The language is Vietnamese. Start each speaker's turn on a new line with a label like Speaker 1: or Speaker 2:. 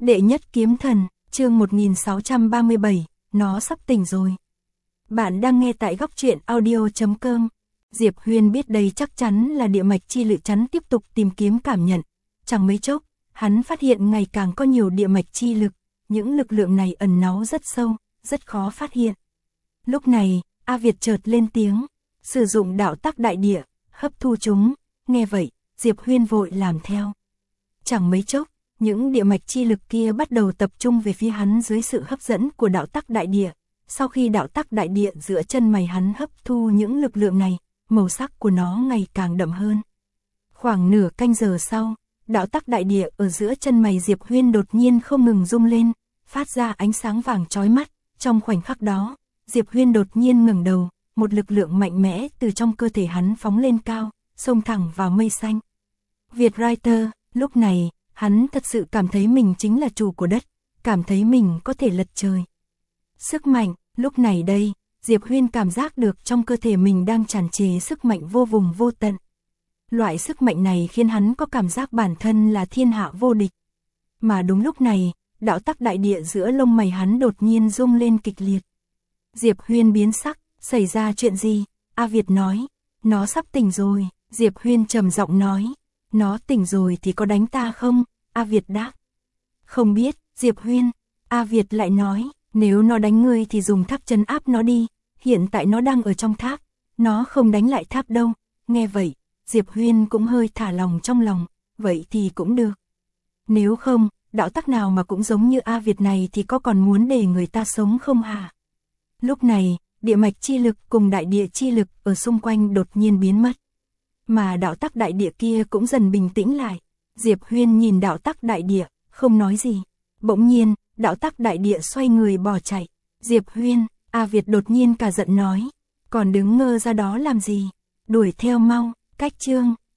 Speaker 1: Đệ nhất kiếm thần, chương 1637, nó sắp tỉnh rồi. Bạn đang nghe tại góc truyện audio.com. Diệp Huyên biết đây chắc chắn là địa mạch chi lực chắn tiếp tục tìm kiếm cảm nhận. Chẳng mấy chốc, hắn phát hiện ngày càng có nhiều địa mạch chi lực, những lực lượng này ẩn náu rất sâu, rất khó phát hiện. Lúc này, A Việt chợt lên tiếng, sử dụng đạo tắc đại địa, hấp thu chúng, nghe vậy, Diệp Huyên vội làm theo. Chẳng mấy chốc, những địa mạch chi lực kia bắt đầu tập trung về phía hắn dưới sự hấp dẫn của đạo tắc đại địa. Sau khi đạo tắc đại địa giữa chân mày hắn hấp thu những lực lượng này, màu sắc của nó ngày càng đậm hơn. Khoảng nửa canh giờ sau, đạo tắc đại địa ở giữa chân mày Diệp Huyên đột nhiên không ngừng rung lên, phát ra ánh sáng vàng chói mắt. Trong khoảnh khắc đó, Diệp Huyên đột nhiên ngẩng đầu, một lực lượng mạnh mẽ từ trong cơ thể hắn phóng lên cao, xông thẳng vào mây xanh. Việt Writer, lúc này, hắn thật sự cảm thấy mình chính là chủ của đất, cảm thấy mình có thể lật trời. Sức mạnh, lúc này đây, Diệp Huyên cảm giác được trong cơ thể mình đang tràn trề sức mạnh vô vùng vô tận. Loại sức mạnh này khiến hắn có cảm giác bản thân là thiên hạ vô địch. Mà đúng lúc này, đạo tắc đại địa giữa lông mày hắn đột nhiên rung lên kịch liệt. Diệp Huyên biến sắc, xảy ra chuyện gì? A Việt nói, nó sắp tỉnh rồi. Diệp Huyên trầm giọng nói, nó tỉnh rồi thì có đánh ta không? A Việt đáp, không biết. Diệp Huyên, A Việt lại nói, nếu nó đánh ngươi thì dùng tháp trấn áp nó đi, hiện tại nó đang ở trong tháp, nó không đánh lại tháp đâu. Nghe vậy, Diệp Huyên cũng hơi thả lòng trong lòng, vậy thì cũng được. Nếu không, đạo tắc nào mà cũng giống như A Việt này thì có còn muốn để người ta sống không hả? Lúc này, địa mạch chi lực cùng đại địa chi lực ở xung quanh đột nhiên biến mất. Mà đạo tắc đại địa kia cũng dần bình tĩnh lại. Diệp Huyên nhìn đạo tắc đại địa, không nói gì. Bỗng nhiên, đạo tắc đại địa xoay người bỏ chạy. Diệp Huyên, A Việt đột nhiên cả giận nói, còn đứng ngơ ra đó làm gì? Đuổi theo mau. Cách chương